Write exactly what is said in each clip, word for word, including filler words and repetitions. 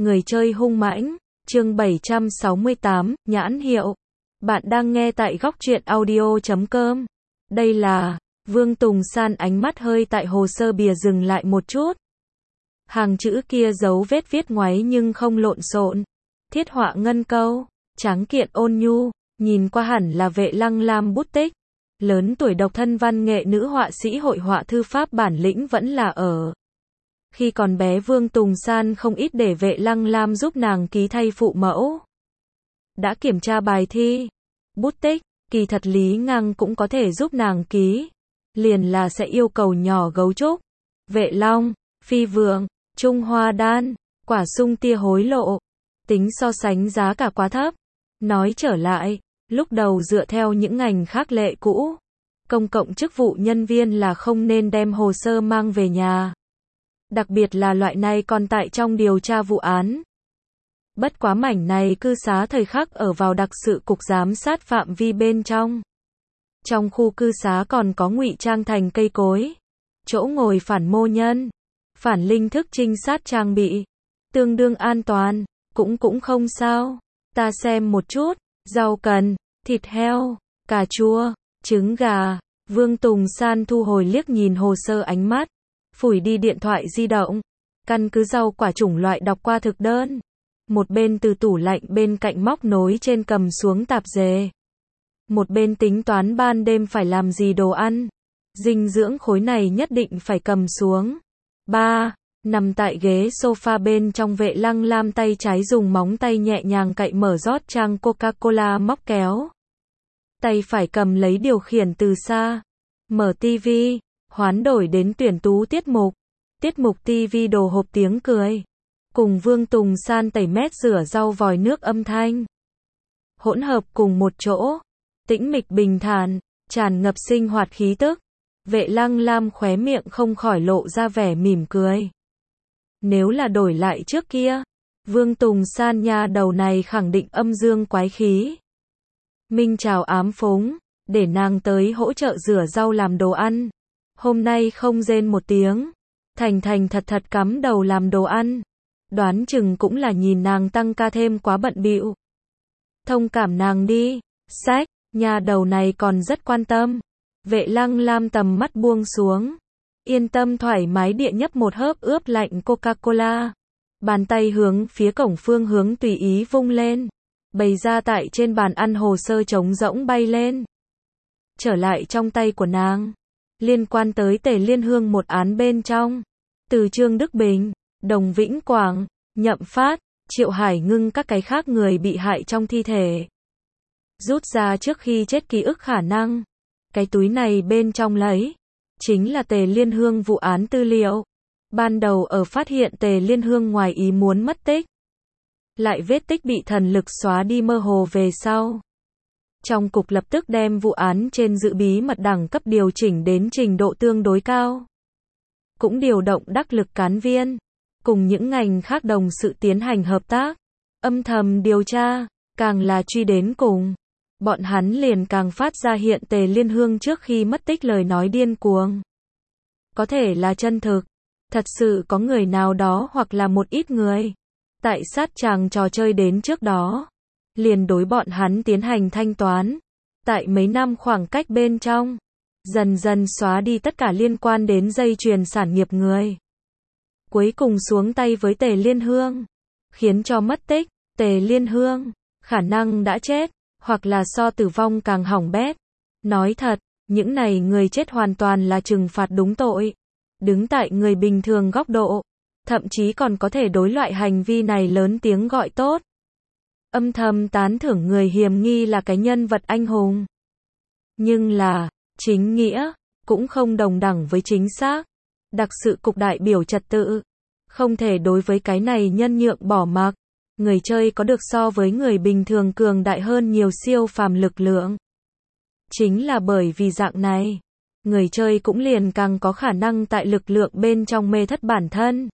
Người chơi hung mãnh, chương bảy trăm sáu mươi tám, nhãn hiệu. Bạn đang nghe tại góc truyện audio chấm com. Đây là, Vương Tùng San ánh mắt hơi tại hồ sơ bìa dừng lại một chút. Hàng chữ kia dấu vết viết ngoáy nhưng không lộn xộn. Thiết họa ngân câu, tráng kiện ôn nhu, nhìn qua hẳn là Vệ Lăng Lam bút tích. Lớn tuổi độc thân văn nghệ nữ họa sĩ hội họa thư pháp bản lĩnh vẫn là ở. Khi còn bé Vương Tùng San không ít để Vệ Lăng Lam giúp nàng ký thay phụ mẫu. Đã kiểm tra bài thi, bút tích, kỳ thật Lý Ngang cũng có thể giúp nàng ký. Liền là sẽ yêu cầu nhỏ gấu trúc, Vệ Long, Phi Vượng, Trung Hoa Đan, quả sung tia hối lộ. Tính so sánh giá cả quá thấp. Nói trở lại, lúc đầu dựa theo những ngành khác lệ cũ, công cộng chức vụ nhân viên là không nên đem hồ sơ mang về nhà. Đặc biệt là loại này còn tại trong điều tra vụ án. Bất quá mảnh này cư xá thời khắc ở vào đặc sự cục giám sát phạm vi bên trong. Trong khu cư xá còn có ngụy trang thành cây cối, chỗ ngồi phản mô nhân, phản linh thức trinh sát trang bị, tương đương an toàn, cũng cũng không sao. Ta xem một chút, rau cần, thịt heo, cà chua, trứng gà. Vương Tùng San thu hồi liếc nhìn hồ sơ ánh mắt, phủi đi điện thoại di động, căn cứ rau quả chủng loại đọc qua thực đơn. Một bên từ tủ lạnh bên cạnh móc nối trên cầm xuống tạp dề. Một bên tính toán ban đêm phải làm gì đồ ăn. Dinh dưỡng khối này nhất định phải cầm xuống. ba. Nằm tại ghế sofa bên trong Vệ Lăng Lam tay trái dùng móng tay nhẹ nhàng cậy mở rót trang Coca-Cola móc kéo. Tay phải cầm lấy điều khiển từ xa. Mở tivi, hoán đổi đến tuyển tú tiết mục. Tiết mục tivi đồ hộp tiếng cười. Cùng Vương Tùng San tẩy mét rửa rau vòi nước âm thanh. Hỗn hợp cùng một chỗ. Tĩnh mịch bình thản, tràn ngập sinh hoạt khí tức. Vệ Lăng Lam khóe miệng không khỏi lộ ra vẻ mỉm cười. Nếu là đổi lại trước kia, Vương Tùng San nha đầu này khẳng định âm dương quái khí. Minh chào ám phúng, để nàng tới hỗ trợ rửa rau làm đồ ăn. Hôm nay không rên một tiếng, thành thành thật thật cắm đầu làm đồ ăn. Đoán chừng cũng là nhìn nàng tăng ca thêm quá bận bịu. Thông cảm nàng đi, sách, nha đầu này còn rất quan tâm. Vệ Lăng Lam tầm mắt buông xuống. Yên tâm thoải mái địa nhấp một hớp ướp lạnh Coca-Cola. Bàn tay hướng phía cổng phương hướng tùy ý vung lên. Bày ra tại trên bàn ăn hồ sơ trống rỗng bay lên. Trở lại trong tay của nàng. Liên quan tới Tề Liên Hương một án bên trong. Từ Trương Đức Bình, Đồng Vĩnh Quảng, Nhậm Phát, Triệu Hải Ngưng các cái khác người bị hại trong thi thể. Rút ra trước khi chết ký ức khả năng. Cái túi này bên trong lấy. Chính là Tề Liên Hương vụ án tư liệu. Ban đầu ở phát hiện Tề Liên Hương ngoài ý muốn mất tích. Lại vết tích bị thần lực xóa đi mơ hồ về sau. Trong cục lập tức đem vụ án trên dự bí mật đẳng cấp điều chỉnh đến trình độ tương đối cao. Cũng điều động đắc lực cán viên. Cùng những ngành khác đồng sự tiến hành hợp tác. Âm thầm điều tra. Càng là truy đến cùng. Bọn hắn liền càng phát ra hiện Tề Liên Hương trước khi mất tích lời nói điên cuồng. Có thể là chân thực. Thật sự có người nào đó hoặc là một ít người. Tại sát tràng trò chơi đến trước đó. Liền đối bọn hắn tiến hành thanh toán. Tại mấy năm khoảng cách bên trong. Dần dần xóa đi tất cả liên quan đến dây chuyền sản nghiệp người. Cuối cùng xuống tay với Tề Liên Hương. Khiến cho mất tích. Tề Liên Hương. Khả năng đã chết. Hoặc là so tử vong càng hỏng bét. Nói thật, những này người chết hoàn toàn là trừng phạt đúng tội. Đứng tại người bình thường góc độ. Thậm chí còn có thể đối loại hành vi này lớn tiếng gọi tốt. Âm thầm tán thưởng người hiềm nghi là cái nhân vật anh hùng. Nhưng là, chính nghĩa, cũng không đồng đẳng với chính xác. Đặc sự cục đại biểu trật tự. Không thể đối với cái này nhân nhượng bỏ mặc. Người chơi có được so với người bình thường cường đại hơn nhiều siêu phàm lực lượng. Chính là bởi vì dạng này, người chơi cũng liền càng có khả năng tại lực lượng bên trong mê thất bản thân.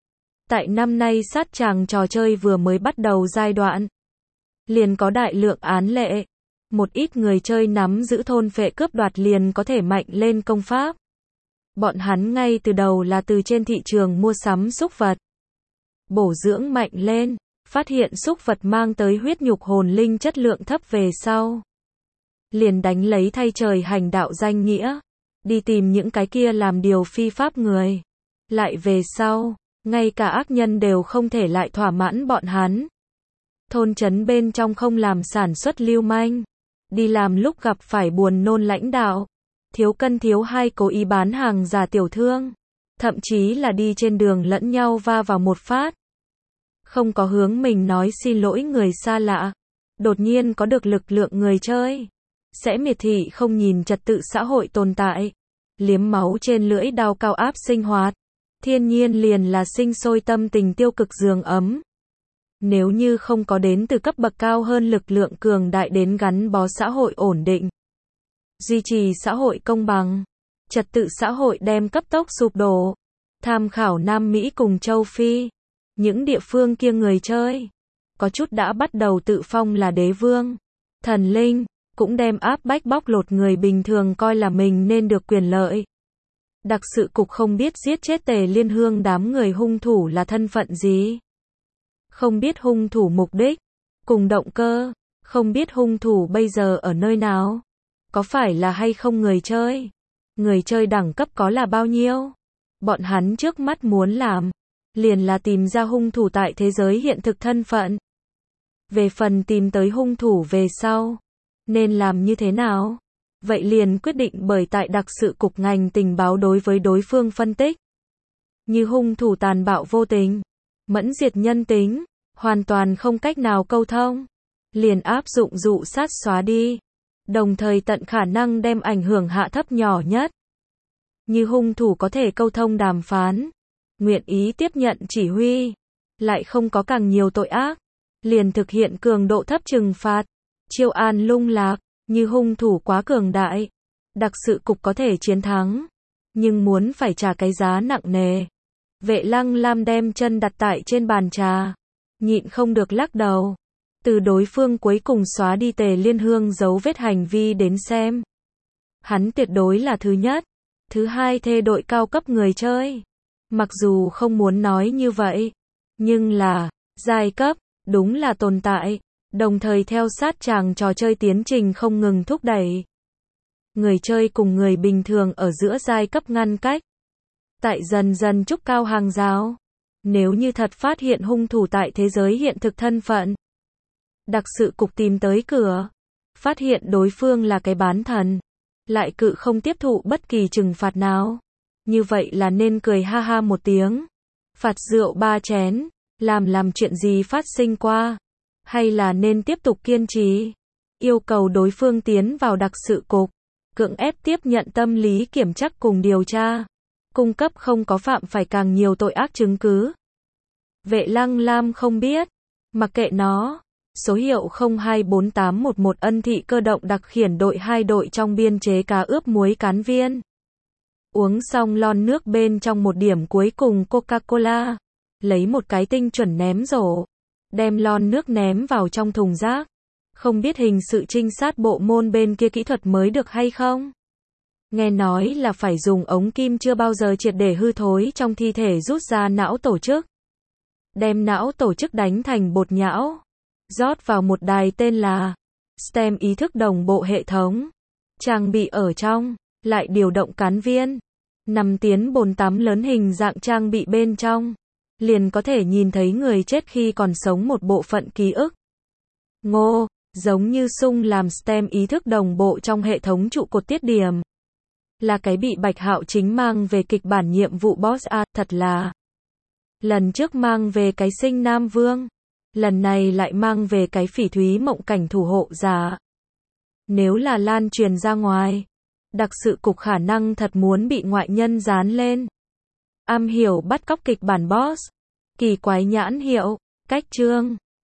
Tại năm nay sát tràng trò chơi vừa mới bắt đầu giai đoạn, liền có đại lượng án lệ. Một ít người chơi nắm giữ thôn phệ cướp đoạt liền có thể mạnh lên công pháp. Bọn hắn ngay từ đầu là từ trên thị trường mua sắm súc vật. bổ dưỡng mạnh lên, phát hiện súc vật mang tới huyết nhục hồn linh chất lượng thấp về sau. Liền đánh lấy thay trời hành đạo danh nghĩa, đi tìm những cái kia làm điều phi pháp người. Lại về sau, ngay cả ác nhân đều không thể lại thỏa mãn bọn hắn. Thôn trấn bên trong không làm sản xuất lưu manh, đi làm lúc gặp phải buồn nôn lãnh đạo, thiếu cân thiếu hai cố ý bán hàng giả tiểu thương, thậm chí là đi trên đường lẫn nhau va vào một phát. Không có hướng mình nói xin lỗi người xa lạ, đột nhiên có được lực lượng người chơi, sẽ miệt thị không nhìn trật tự xã hội tồn tại, liếm máu trên lưỡi đao cao áp sinh hoạt, thiên nhiên liền là sinh sôi tâm tình tiêu cực giường ấm. Nếu như không có đến từ cấp bậc cao hơn lực lượng cường đại đến gắn bó xã hội ổn định, duy trì xã hội công bằng, trật tự xã hội đem cấp tốc sụp đổ. Tham khảo Nam Mỹ cùng châu Phi, những địa phương kia người chơi, có chút đã bắt đầu tự phong là đế vương, thần linh, cũng đem áp bách bóc lột người bình thường coi là mình nên được quyền lợi. Đặc sự cục không biết giết chết Tề Liên Hương đám người hung thủ là thân phận gì. Không biết hung thủ mục đích, cùng động cơ, không biết hung thủ bây giờ ở nơi nào. Có phải là hay không người chơi? Người chơi đẳng cấp có là bao nhiêu? Bọn hắn trước mắt muốn làm, liền là tìm ra hung thủ tại thế giới hiện thực thân phận. Về phần tìm tới hung thủ về sau, nên làm như thế nào? Vậy liền quyết định bởi tại đặc sự cục ngành tình báo đối với đối phương phân tích. Như hung thủ tàn bạo vô tình, mẫn diệt nhân tính, hoàn toàn không cách nào câu thông, liền áp dụng dụ sát xóa đi, đồng thời tận khả năng đem ảnh hưởng hạ thấp nhỏ nhất. Như hung thủ có thể câu thông đàm phán, nguyện ý tiếp nhận chỉ huy, lại không có càng nhiều tội ác, liền thực hiện cường độ thấp trừng phạt, chiêu an lung lạc. Như hung thủ quá cường đại, đặc sự cục có thể chiến thắng, nhưng muốn phải trả cái giá nặng nề. Vệ Lăng Lam đem chân đặt tại trên bàn trà, nhịn không được lắc đầu. Từ đối phương cuối cùng xóa đi Tề Liên Hương dấu vết hành vi đến xem, hắn tuyệt đối là thứ nhất, thứ hai thê đội cao cấp người chơi. Mặc dù không muốn nói như vậy, nhưng là, giai cấp, đúng là tồn tại. Đồng thời theo sát chàng trò chơi tiến trình không ngừng thúc đẩy. Người chơi cùng người bình thường ở giữa giai cấp ngăn cách. Tại dần dần trúc cao hàng rào. Nếu như thật phát hiện hung thủ tại thế giới hiện thực thân phận, đặc sự cục tìm tới cửa, phát hiện đối phương là cái bán thần, lại cự không tiếp thụ bất kỳ trừng phạt nào. Như vậy là nên cười ha ha một tiếng, phạt rượu ba chén, làm làm chuyện gì phát sinh qua. Hay là nên tiếp tục kiên trì, yêu cầu đối phương tiến vào đặc sự cục, cưỡng ép tiếp nhận tâm lý kiểm tra cùng điều tra, cung cấp không có phạm phải càng nhiều tội ác chứng cứ. Vệ Lăng Lam không biết, mặc kệ nó. Số hiệu không hai bốn tám một một Ân Thị Cơ động đặc khiển đội hai đội trong biên chế cá ướp muối cán viên. Uống xong lon nước bên trong một điểm cuối cùng Coca-Cola, lấy một cái tinh chuẩn ném rổ. Đem lon nước ném vào trong thùng rác. Không biết hình sự trinh sát bộ môn bên kia kỹ thuật mới được hay không? Nghe nói là phải dùng ống kim chưa bao giờ triệt để hư thối trong thi thể rút ra não tổ chức. Đem não tổ chức đánh thành bột nhão. Rót vào một đài tên là stem ý thức đồng bộ hệ thống. Trang bị ở trong, lại điều động cán viên. Nằm tiến bồn tắm lớn hình dạng trang bị bên trong. Liền có thể nhìn thấy người chết khi còn sống một bộ phận ký ức. Ngô, giống như sung làm stem ý thức đồng bộ trong hệ thống trụ cột tiết điểm. Là cái bị Bạch Hạo chính mang về kịch bản nhiệm vụ boss A, thật là. Lần trước mang về cái sinh Nam Vương. Lần này lại mang về cái phỉ thúy mộng cảnh thủ hộ giả. Nếu là lan truyền ra ngoài, đặc sự cục khả năng thật muốn bị ngoại nhân dán lên. Am hiểu bắt cóc kịch bản boss, kỳ quái nhãn hiệu, cách chương.